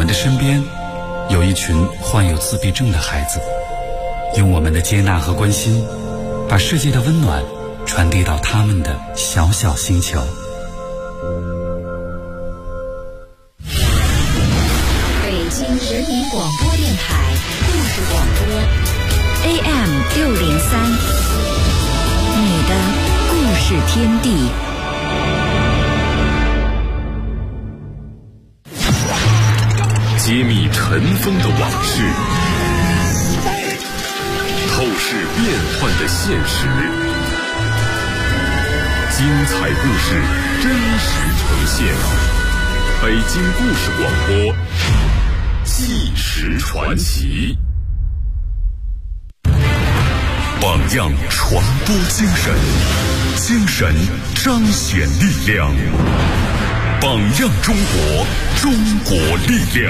们的身边有一群患有自闭症的孩子，用我们的接纳和关心，把世界的温暖传递到他们的小小星球。 北京人民广播电台故事广播 AM603，你的故事天地。 揭秘尘封的往事，透视变幻的现实，精彩故事真实呈现。北京故事广播，纪实传奇。榜样传播精神，精神彰显力量。榜样中国，中国力量。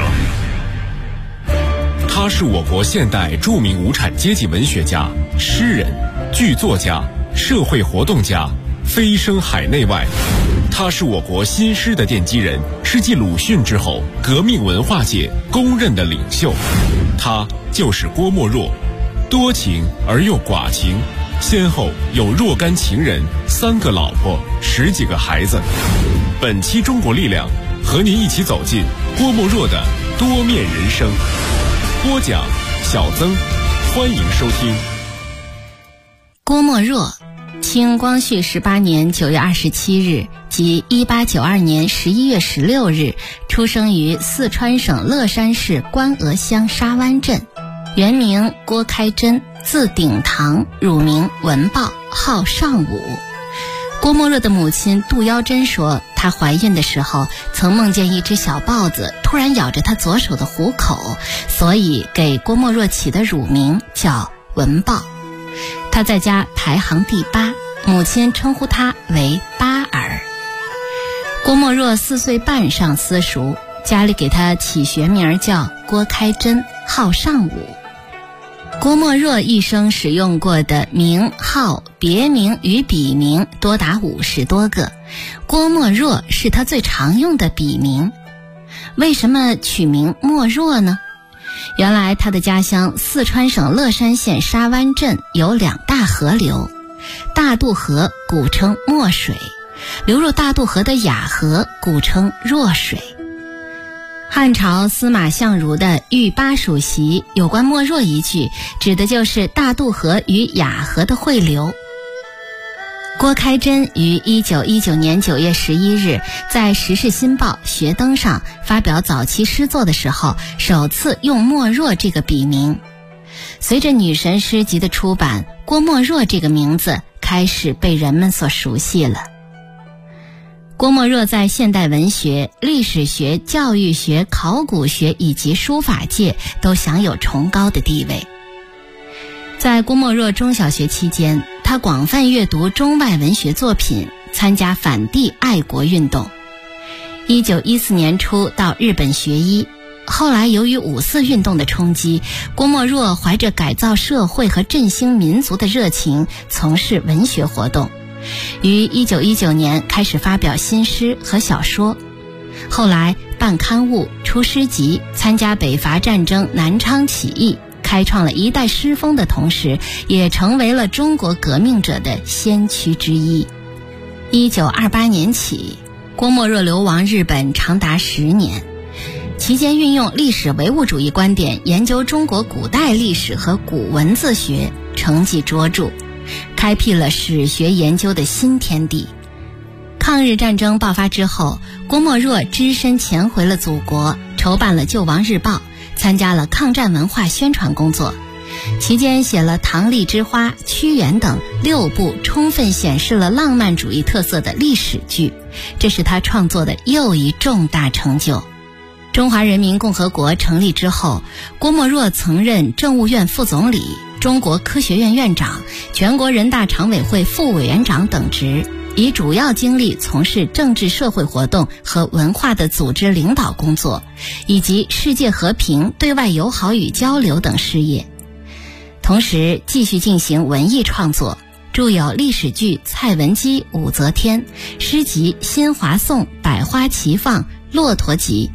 他是我国现代著名无产阶级文学家、诗人、剧作家、社会活动家，飞升海内外。他是我国新诗的奠基人，是继鲁迅之后革命文化界公认的领袖。他就是郭沫若，多情而又寡情，先后有若干情人、3个老婆、10几个孩子。本期中国力量和您一起走进郭沫若的多面人生。播讲小曾，欢迎收听。 郭沫若，清光绪18年9月27日及1892年11月16日出生于四川省乐山市关峨乡沙湾镇，原名郭开珍，字鼎堂，乳名文豹，号尚武。郭沫若的母亲杜腰珍说，她怀孕的时候曾梦见一只小豹子突然咬着她左手的虎口，所以给郭沫若起的乳名叫文豹。她在家排行第8，母亲称呼她为八儿。郭沫若4岁半上私塾，家里给她起学名叫郭开珍，号尚武。郭沫若一生使用过的名号、别名与笔名多达50多个，郭沫若是他最常用的笔名。为什么取名沫若呢？原来他的家乡四川省乐山县沙湾镇有2大河流，大渡河古称墨水，流入大渡河的雅河古称若水。汉朝司马相如的《御巴蜀习》有关沫若一句，指的就是大渡河与雅河的汇流。郭开珍于1919年9月11日在《时事新报》学登上发表早期诗作的时候，首次用沫若这个笔名。随着女神诗集的出版，郭沫若这个名字开始被人们所熟悉了。郭沫若在现代文学、历史学、教育学、考古学以及书法界都享有崇高的地位。在郭沫若中小学期间，他广泛阅读中外文学作品，参加反帝爱国运动。1914年初到日本学医，后来由于五四运动的冲击，郭沫若怀着改造社会和振兴民族的热情，从事文学活动。于1919年开始发表新诗和小说，后来办刊物、出诗集，参加北伐战争、南昌起义，开创了一代诗风的同时，也成为了中国革命者的先驱之一。1928年起，郭沫若流亡日本长达10年，期间运用历史唯物主义观点研究中国古代历史和古文字学，成绩卓著，开辟了史学研究的新天地。抗日战争爆发之后，郭沫若只身潜回了祖国，筹办了《救亡日报》，参加了抗战文化宣传工作。期间写了《唐丽之花》《屈原》等6部充分显示了浪漫主义特色的历史剧，这是他创作的又一重大成就。中华人民共和国成立之后，郭沫若曾任政务院副总理、中国科学院院长、全国人大常委会副委员长等职，以主要精力从事政治社会活动和文化的组织领导工作，以及世界和平、对外友好与交流等事业。同时继续进行文艺创作，著有历史剧《蔡文姬》《武则天》，诗集《新华颂》《百花齐放》《骆驼集》，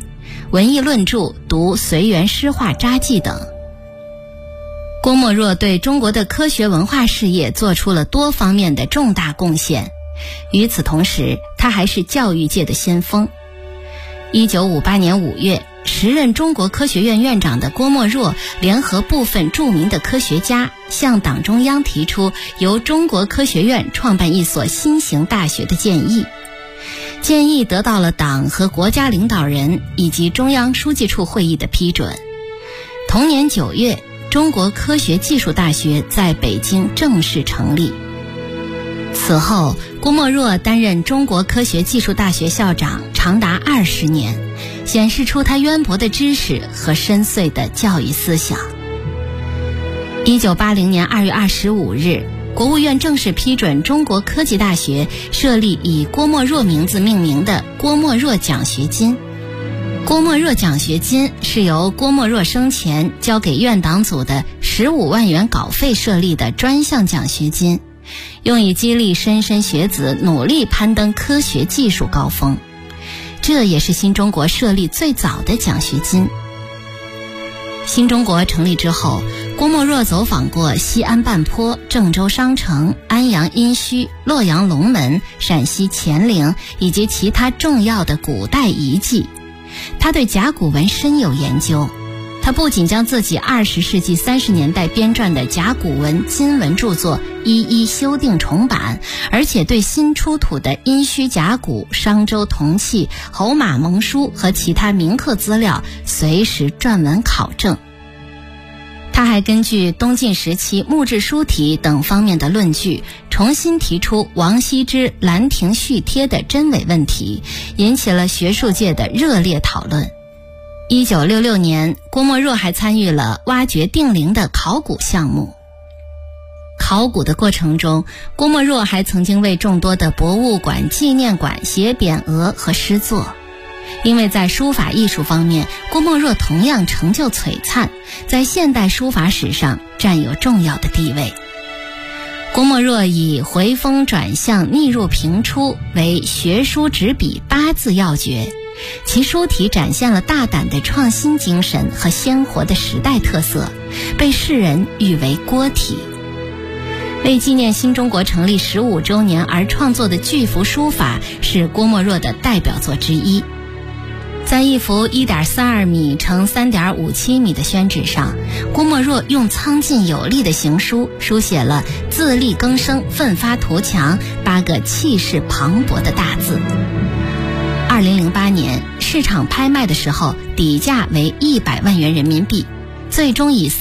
文艺论著读随园诗画札记等。郭沫若对中国的科学文化事业做出了多方面的重大贡献。与此同时，他还是教育界的先锋。1958年5月，时任中国科学院院长的郭沫若联合部分著名的科学家，向党中央提出由中国科学院创办一所新型大学的建议。建议得到了党和国家领导人以及中央书记处会议的批准。同年9月，中国科学技术大学在北京正式成立。此后，郭沫若担任中国科学技术大学校长长达20年，显示出他渊博的知识和深邃的教育思想。1980年2月25日，国务院正式批准中国科技大学设立以郭沫若名字命名的郭沫若奖学金。郭沫若奖学金是由郭沫若生前交给院党组的15万元稿费设立的专项奖学金，用以激励莘莘学子努力攀登科学技术高峰。这也是新中国设立最早的奖学金。新中国成立之后，郭沫若走访过西安半坡、郑州商城、安阳殷墟、洛阳龙门、陕西乾陵以及其他重要的古代遗迹。他对甲骨文深有研究，他不仅将自己20世纪30年代编撰的甲骨文、金文著作一一修订重版，而且对新出土的殷墟甲骨、商周铜器、侯马盟书和其他铭刻资料随时撰文考证。他还根据东晋时期木质书体等方面的论据，重新提出王羲之《兰亭序帖》的真伪问题，引起了学术界的热烈讨论。1966年，郭沫若还参与了挖掘定陵的考古项目。考古的过程中，郭沫若还曾经为众多的博物馆、纪念馆写匾额和诗作。因为在书法艺术方面，郭沫若同样成就璀璨，在现代书法史上占有重要的地位。郭沫若以回风转向、逆入平出为学书执笔8字要诀，其书体展现了大胆的创新精神和鲜活的时代特色，被世人誉为郭体。为纪念新中国成立15周年而创作的巨幅书法是郭沫若的代表作之一。在一幅 1.42 米乘 3.57 米的宣纸上，郭沫若用苍劲有力的行书书写了自力更生、奋发图强8个气势磅礴的大字。2008年市场拍卖的时候，底价为100万元人民币，最终以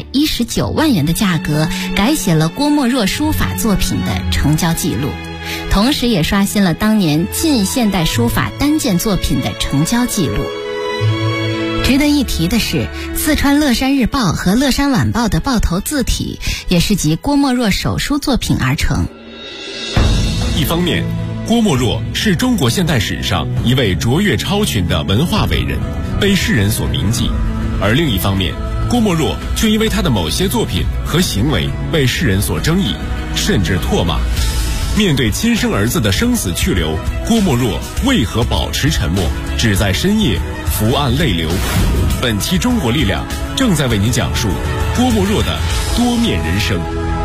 319万元的价格改写了郭沫若书法作品的成交记录，同时也刷新了当年近现代书法单件作品的成交记录。值得一提的是，四川乐山日报和乐山晚报的报头字体也是集郭沫若手书作品而成。 一方面，郭沫若是中国现代史上一位卓越超群的文化伟人，被世人所铭记；而另一方面，郭沫若却因为他的某些作品和行为被世人所争议，甚至唾骂。面对亲生儿子的生死去留，郭沫若为何保持沉默，只在深夜伏案泪流？本期中国力量正在为您讲述郭沫若的多面人生。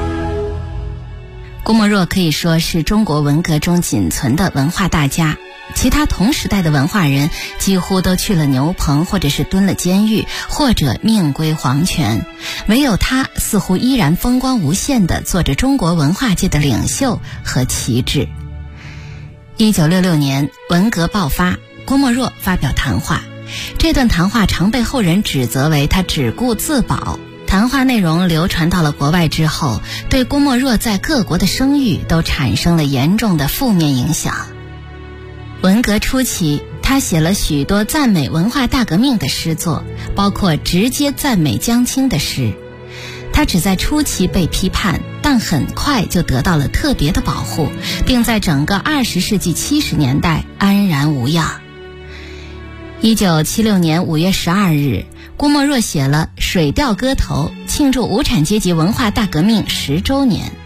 郭沫若可以说是中国文革中仅存的文化大家，其他同时代的文化人几乎都去了牛棚，或者是蹲了监狱，或者命归黄泉，唯有他似乎依然风光无限地做着中国文化界的领袖和旗帜。1966年文革爆发，郭沫若发表谈话，这段谈话常被后人指责为他只顾自保。谈话内容流传到了国外之后，对郭沫若在各国的声誉都产生了严重的负面影响。文革初期，他写了许多赞美文化大革命的诗作，包括直接赞美江青的诗。他只在初期被批判，但很快就得到了特别的保护，并在整个20世纪70年代安然无恙。1976年5月12日，郭沫若写了《水调歌头》，庆祝无产阶级文化大革命10周年。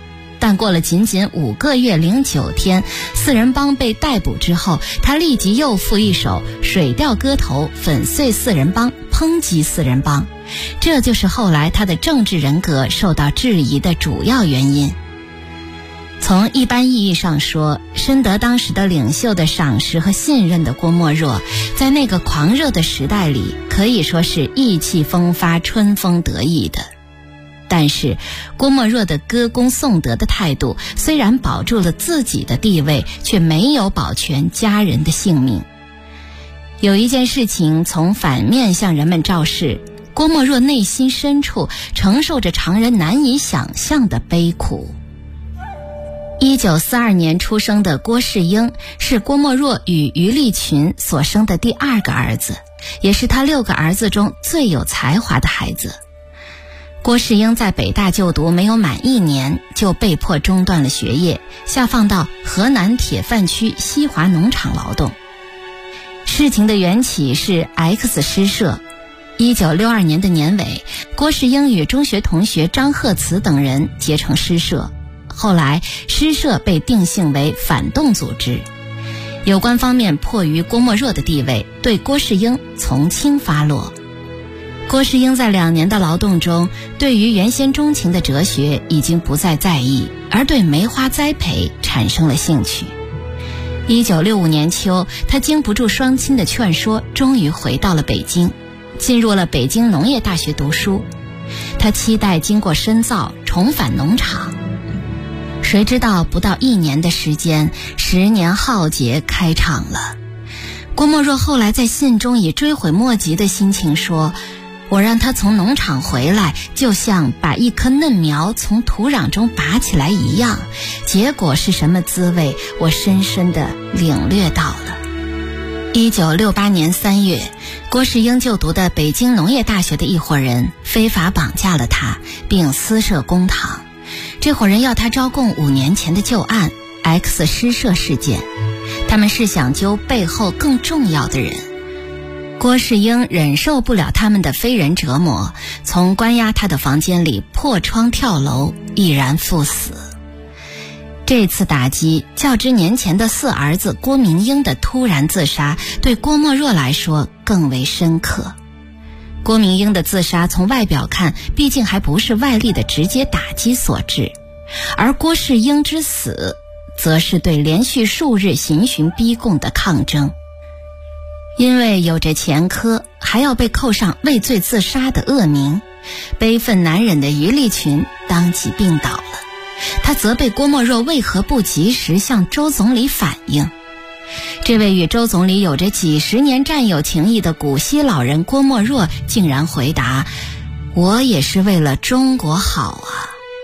但过了仅仅5个月零9天，四人帮被逮捕之后，他立即又赋一首水调歌头，粉碎四人帮，抨击四人帮。这就是后来他的政治人格受到质疑的主要原因。从一般意义上说，深得当时的领袖的赏识和信任的郭沫若，在那个狂热的时代里，可以说是意气风发、春风得意的。但是郭沫若的歌功颂德的态度，虽然保住了自己的地位，却没有保全家人的性命。有一件事情从反面向人们昭示，郭沫若内心深处承受着常人难以想象的悲苦。1942年出生的郭世英是郭沫若与于立群所生的第2个儿子，也是他6个儿子中最有才华的孩子。郭世英在北大就读没有满1年，就被迫中断了学业，下放到河南铁范区西华农场劳动。事情的缘起是 X 诗社。1962年的年尾，郭世英与中学同学张鹤慈等人结成诗社。后来诗社被定性为反动组织，有关方面迫于郭沫若的地位，对郭世英从轻发落。郭世英在2年的劳动中，对于原先钟情的哲学已经不再在意，而对梅花栽培产生了兴趣。1965年秋，他经不住双亲的劝说，终于回到了北京，进入了北京农业大学读书。他期待经过深造重返农场，谁知道不到1年的时间，10年浩劫开场了。郭沫若后来在信中以追悔莫及的心情说，我让他从农场回来，就像把一棵嫩苗从土壤中拔起来一样，结果是什么滋味，我深深地领略到了。1968年3月，郭世英就读的北京农业大学的一伙人非法绑架了他，并私设公堂。这伙人要他招供5年前的旧案 X 诗社事件，他们是想揪背后更重要的人。郭世英忍受不了他们的非人折磨，从关押他的房间里破窗跳楼，毅然赴死。这次打击较之年前的4儿子郭明英的突然自杀，对郭沫若来说更为深刻。郭明英的自杀从外表看，毕竟还不是外力的直接打击所致，而郭世英之死，则是对连续数日刑讯逼供的抗争。因为有着前科，还要被扣上畏罪自杀的恶名，悲愤难忍的于立群当即病倒了。他责备郭沫若为何不及时向周总理反映。这位与周总理有着几十年战友情谊的古稀老人郭沫若竟然回答，我也是为了中国好啊。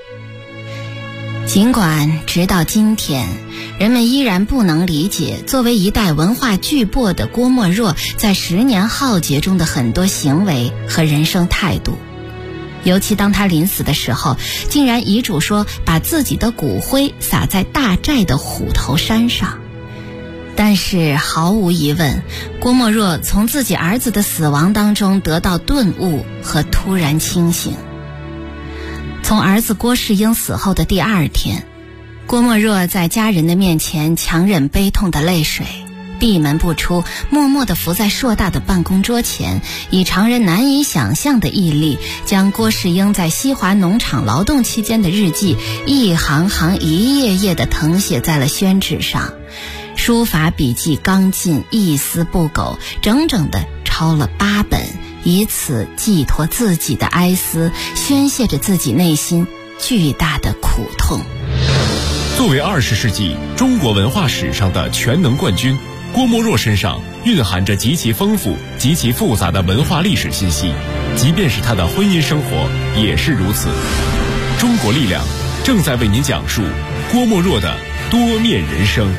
尽管直到今天，人们依然不能理解作为一代文化巨擘的郭沫若在10年浩劫中的很多行为和人生态度。尤其当他临死的时候，竟然遗嘱说把自己的骨灰撒在大寨的虎头山上。但是毫无疑问，郭沫若从自己儿子的死亡当中得到顿悟和突然清醒。从儿子郭世英死后的第2天，郭沫若在家人的面前强忍悲痛的泪水，闭门不出，默默地伏在硕大的办公桌前，以常人难以想象的毅力，将郭世英在西华农场劳动期间的日记一行行一页页地誊写在了宣纸上，书法笔记刚劲，一丝不苟，整整地抄了8本，以此寄托自己的哀思，宣泄着自己内心巨大的苦痛。 作为20世纪中国文化史上的全能冠军，郭沫若身上蕴含着极其丰富、极其复杂的文化历史信息，即便是他的婚姻生活也是如此。中国力量正在为您讲述郭沫若的多面人生。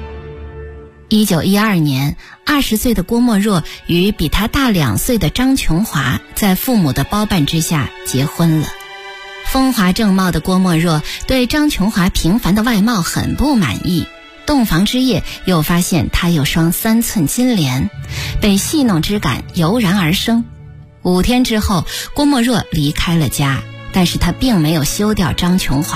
1912年，20岁的郭沫若与比他大2岁的张琼华在父母的包办之下结婚了。风华正茂的郭沫若对张琼华平凡的外貌很不满意，洞房之夜又发现他有双3寸金莲，被戏弄之感油然而生。5天之后，郭沫若离开了家，但是他并没有休掉张琼华，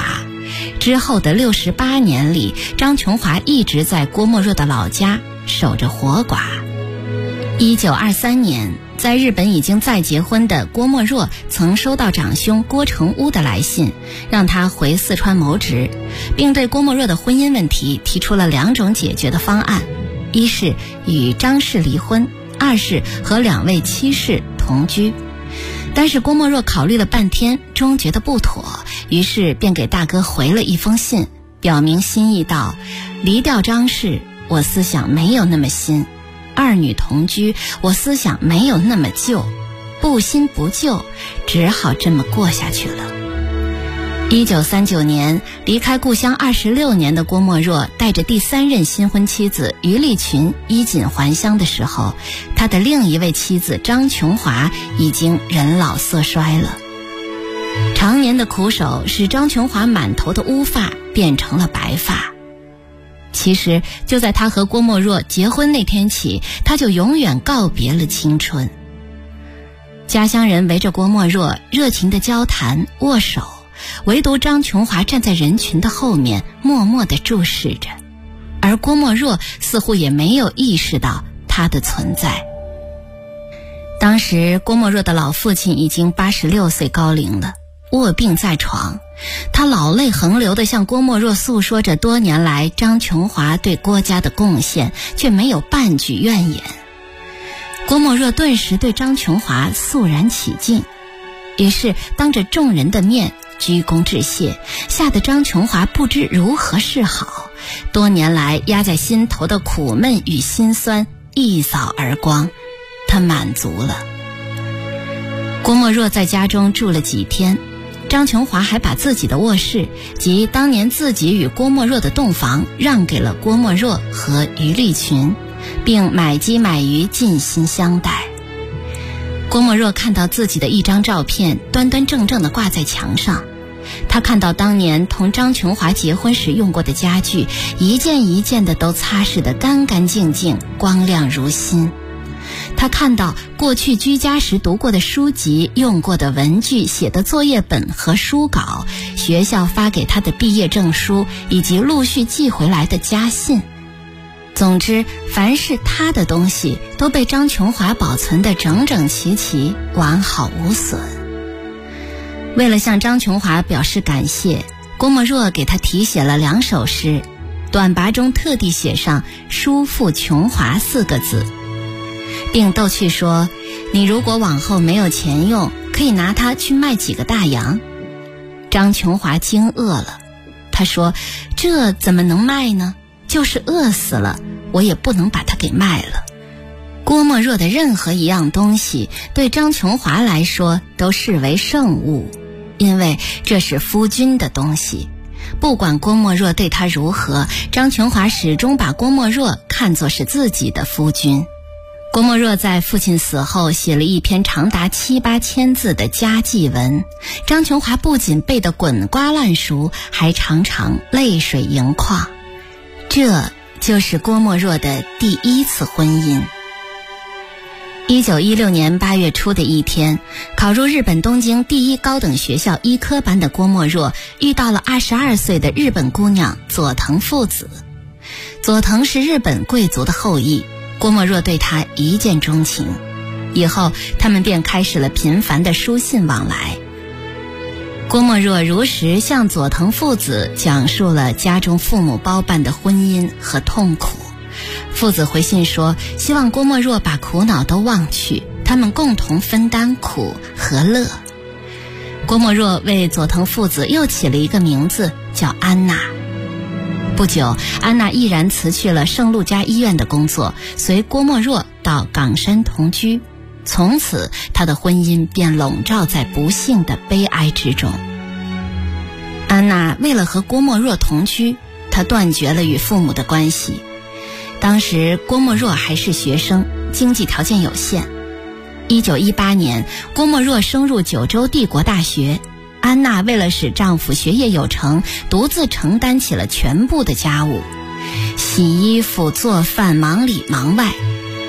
之后的68年里，张琼华一直在郭沫若的老家守着活寡。1923年，在日本已经再结婚的郭沫若曾收到长兄郭成乌的来信，让他回四川谋职，并对郭沫若的婚姻问题提出了2种解决的方案：一是与张氏离婚，二是和2位妻室同居。但是郭沫若考虑了半天，终觉得不妥，于是便给大哥回了一封信，表明心意道：离掉张氏，我思想没有那么新；二女同居，我思想没有那么旧，不新不旧，只好这么过下去了。1939年，离开故乡26年的郭沫若带着第3任新婚妻子于丽群衣锦还乡的时候，他的另一位妻子张琼华已经人老色衰了。常年的苦守使张琼华满头的乌发变成了白发。其实就在他和郭沫若结婚那天起，他就永远告别了青春。家乡人围着郭沫若热情地交谈握手，唯独张琼华站在人群的后面默默地注视着，而郭沫若似乎也没有意识到他的存在。当时郭沫若的老父亲已经86岁高龄了，卧病在床，他老泪横流地向郭沫若诉说着多年来张琼华对郭家的贡献，却没有半句怨言。郭沫若顿时对张琼华肃然起敬，于是当着众人的面鞠躬致谢，吓得张琼华不知如何是好，多年来压在心头的苦闷与心酸一扫而光，他满足了。郭沫若在家中住了几天，张琼华还把自己的卧室及当年自己与郭沫若的洞房让给了郭沫若和于丽群，并买鸡买鱼尽心相待。郭沫若看到自己的一张照片端端正正地挂在墙上，他看到当年同张琼华结婚时用过的家具，一件一件的都擦拭得干干净净，光亮如新。他看到过去居家时读过的书籍、用过的文具、写的作业本和书稿，学校发给他的毕业证书，以及陆续寄回来的家信。总之，凡是他的东西都被张琼华保存得整整齐齐，完好无损。为了向张琼华表示感谢，郭沫若给他题写了2首诗，短跋中特地写上叔父琼华4个字，并逗趣说，你如果往后没有钱用，可以拿它去卖几个大洋。张琼华惊愕了，他说，这怎么能卖呢？就是饿死了，我也不能把它给卖了。郭沫若的任何一样东西对张琼华来说都视为圣物，因为这是夫君的东西。不管郭沫若对他如何，张琼华始终把郭沫若看作是自己的夫君。郭沫若在父亲死后写了一篇长达7、8千字的家祭文，张琼华不仅背得滚瓜烂熟，还常常泪水盈眶。这就是郭沫若的第1次婚姻。1916年8月初的一天，考入日本东京第1高等学校医科班的郭沫若遇到了22岁的日本姑娘佐藤父子。佐藤是日本贵族的后裔，郭沫若对他一见钟情，以后他们便开始了频繁的书信往来。郭沫若如实向佐藤父子讲述了家中父母包办的婚姻和痛苦。父子回信说，希望郭沫若把苦恼都忘去，他们共同分担苦和乐。郭沫若为佐藤父子又起了一个名字，叫安娜。不久，安娜毅然辞去了圣路加医院的工作，随郭沫若到冈山同居。从此，她的婚姻便笼罩在不幸的悲哀之中。安娜为了和郭沫若同居，她断绝了与父母的关系。当时郭沫若还是学生，经济条件有限。1918年，郭沫若升入九州帝国大学，安娜为了使丈夫学业有成，独自承担起了全部的家务，洗衣服、做饭，忙里忙外。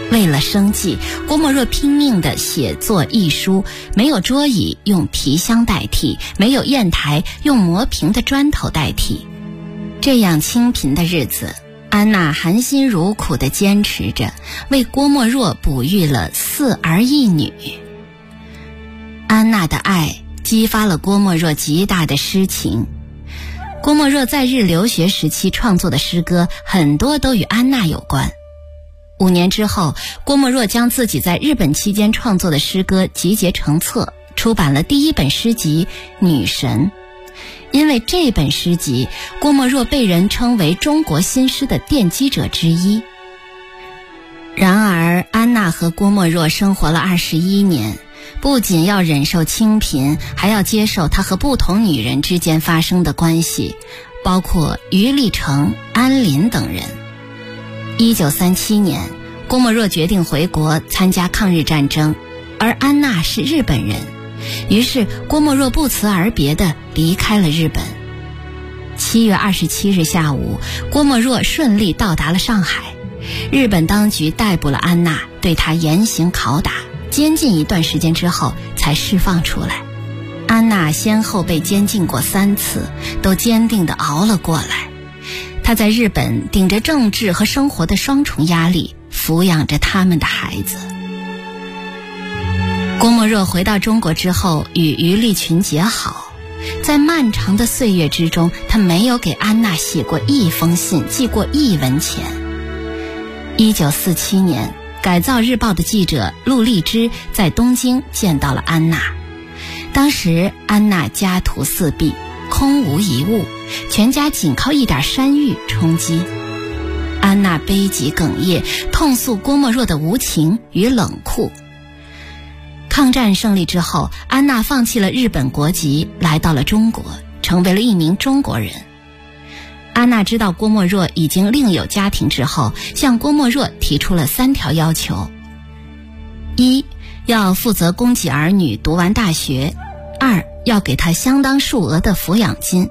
为了生计，郭沫若拼命地写作译书，没有桌椅用皮箱代替，没有砚台用磨平的砖头代替。这样清贫的日子，安娜含辛茹苦地坚持着，为郭沫若哺育了4儿1女。安娜的爱激发了郭沫若极大的诗情。郭沫若在日留学时期创作的诗歌很多都与安娜有关。5年之后，郭沫若将自己在日本期间创作的诗歌集结成册，出版了第1本诗集《女神》。因为这本诗集，郭沫若被人称为中国新诗的奠基者之一。然而，安娜和郭沫若生活了21年，不仅要忍受清贫，还要接受她和不同女人之间发生的关系，包括余立成、安林等人。1937年，郭沫若决定回国参加抗日战争，而安娜是日本人，于是郭沫若不辞而别地离开了日本。7月27日下午，郭沫若顺利到达了上海。日本当局逮捕了安娜，对她严刑拷打，监禁一段时间之后才释放出来。安娜先后被监禁过3次，都坚定地熬了过来。她在日本顶着政治和生活的双重压力，抚养着他们的孩子。郭沫若回到中国之后，与余立群结好。在漫长的岁月之中，他没有给安娜写过1封信，寄过1文钱。1947年，改造日报的记者陆励之在东京见到了安娜。当时安娜家徒4壁，空无一物，全家仅靠一点山芋充饥。安娜悲极哽咽，痛诉郭沫若的无情与冷酷。抗战胜利之后，安娜放弃了日本国籍，来到了中国，成为了一名中国人。安娜知道郭沫若已经另有家庭之后，向郭沫若提出了3条要求： 1. 要负责供给儿女读完大学； 2. 要给他相当数额的抚养金；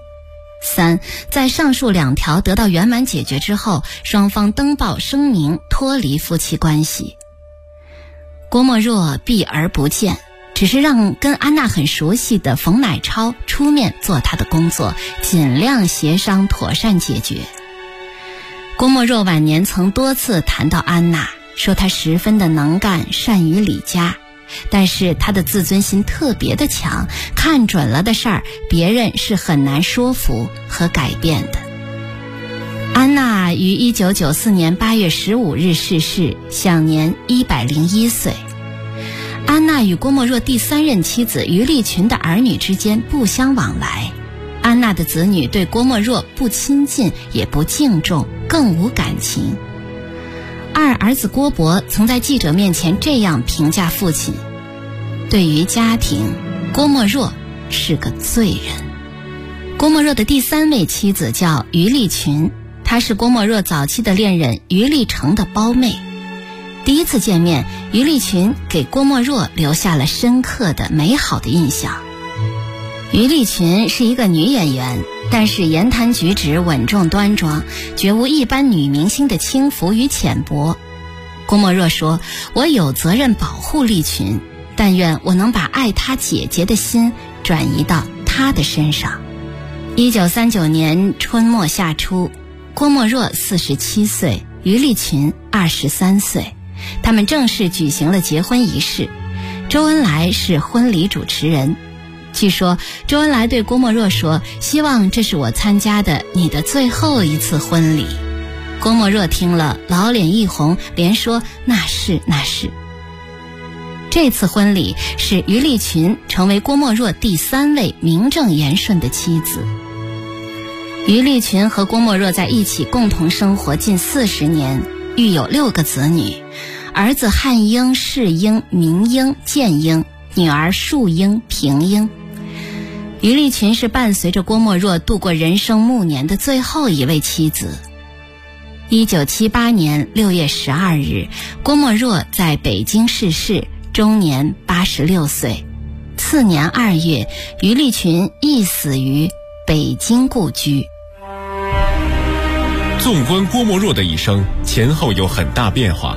3. 在上述2条得到圆满解决之后，双方登报声明脱离夫妻关系。郭沫若避而不见，只是让跟安娜很熟悉的冯乃超出面做他的工作，尽量协商妥善解决。郭沫若晚年曾多次谈到安娜，说她十分的能干，善于理家，但是她的自尊心特别的强，看准了的事儿，别人是很难说服和改变的。安娜于1994年8月15日逝世，享年101岁。安娜与郭沫若第3任妻子余立群的儿女之间不相往来，安娜的子女对郭沫若不亲近也不敬重，更无感情。2儿子郭伯曾在记者面前这样评价父亲：对于家庭，郭沫若是个罪人。郭沫若的第3位妻子叫余立群，她是郭沫若早期的恋人余立成的胞妹。第一次见面，余立群给郭沫若留下了深刻的美好的印象。余立群是一个女演员，但是言谈举止稳重端庄，绝无一般女明星的轻浮与浅薄。郭沫若说：我有责任保护立群，但愿我能把爱她姐姐的心转移到她的身上。1939年春末夏初，郭沫若47岁，余立群23岁，他们正式举行了结婚仪式。周恩来是婚礼主持人。据说周恩来对郭沫若说：希望这是我参加的你的最后一次婚礼。郭沫若听了，老脸一红，连说：那是那是。这次婚礼使余立群成为郭沫若第3位名正言顺的妻子。余立群和郭沫若在一起共同生活近40年，育有6个子女，儿子汉英、世英、明英、建英，女儿树英、平英。余立群是伴随着郭沫若度过人生暮年的最后一位妻子。1978年6月12日，郭沫若在北京逝世，终年86岁。次年2月，余立群缢死于北京故居。 纵观郭沫若的一生，前后有很大变化。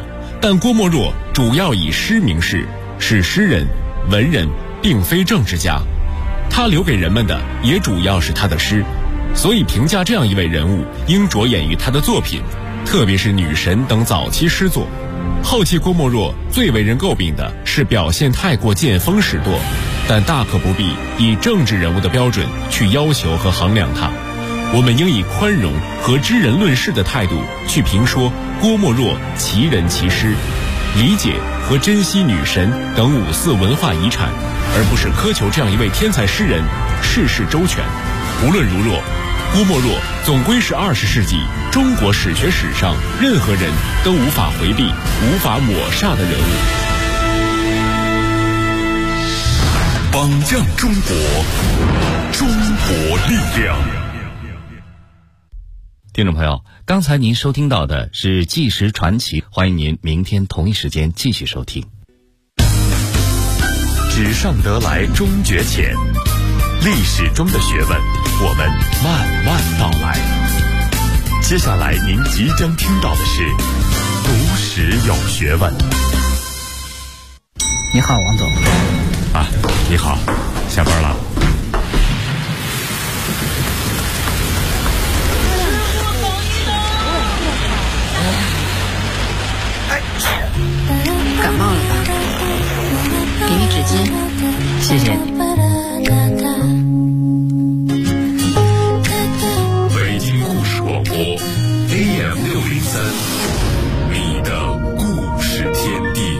但郭沫若主要以诗明示，是诗人、文人，并非政治家。他留给人们的也主要是他的诗，所以评价这样一位人物，应着眼于他的作品，特别是《女神》等早期诗作。后期郭沫若最为人诟病的是表现太过见风使舵，但大可不必以政治人物的标准去要求和衡量他。我们应以宽容和知人论事的态度去评说郭沫若其人其诗，理解和珍惜女神等五四文化遗产，而不是苛求这样一位天才诗人事事周全。无论如若，郭沫若总归是20世纪中国史学史上任何人都无法回避、无法抹煞的人物。 榜样中国，中国力量。 听众朋友，刚才您收听到的是《纪实传奇》，欢迎您明天同一时间继续收听。 纸上得来终觉浅，历史中的学问，我们慢慢道来。接下来您即将听到的是读史有学问。 你好，王总。 啊，你好，下班了。 感冒了吧？给你纸巾。 谢谢你。 北京故事广播 AM603，你的故事天地。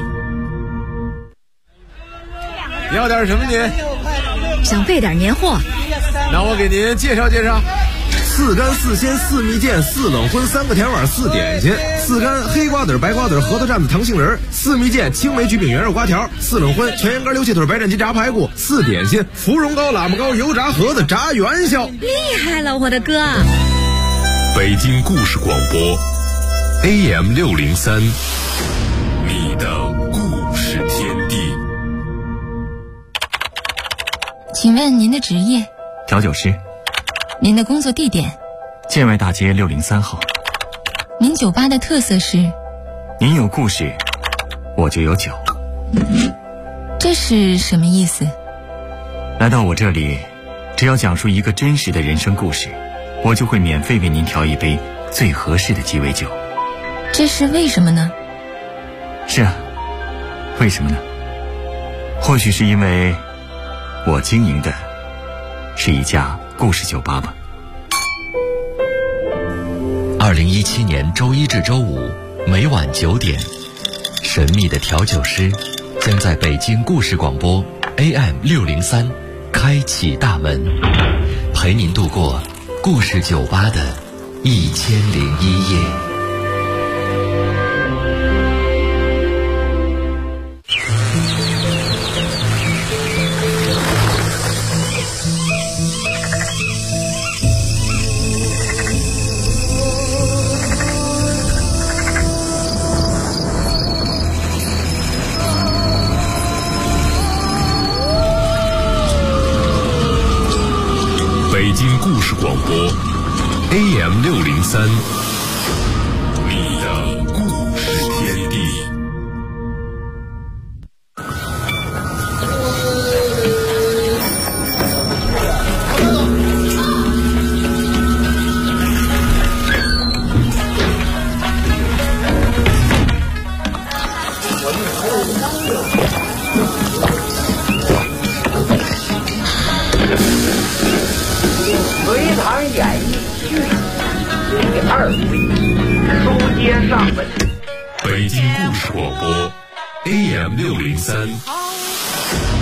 你要点什么您？ 想备点年货。 那我给您介绍介绍。4干4鲜4蜜饯4冷荤3个甜碗4点心，4干黑瓜子白瓜子核桃蘸子糖杏仁，4蜜饯青梅焗饼圆肉瓜条，4冷荤全羊肝溜气腿白斩鸡炸排骨，4点心芙蓉糕喇嘛糕油炸盒子炸元宵。 厉害了，我的哥！ 北京故事广播 AM603，你的故事天地。 请问您的职业？ 调酒师。 您的工作地点？ 建外大街603号。 您酒吧的特色是？ 您有故事，我就有酒。 这是什么意思？ 来到我这里，只要讲述一个真实的人生故事，我就会免费为您调一杯最合适的鸡尾酒。 这是为什么呢？ 是啊，为什么呢？或许是因为我经营的是一家故事酒吧吧。 2017年周一至周五每晚9点，神秘的调酒师将在北京故事广播 AM603开启大门，陪您度过故事酒吧的1001夜。 北京故事广播 AM603，你的故事天地。 隋唐演义续第2回，书接上文。 北京故事广播 AM603。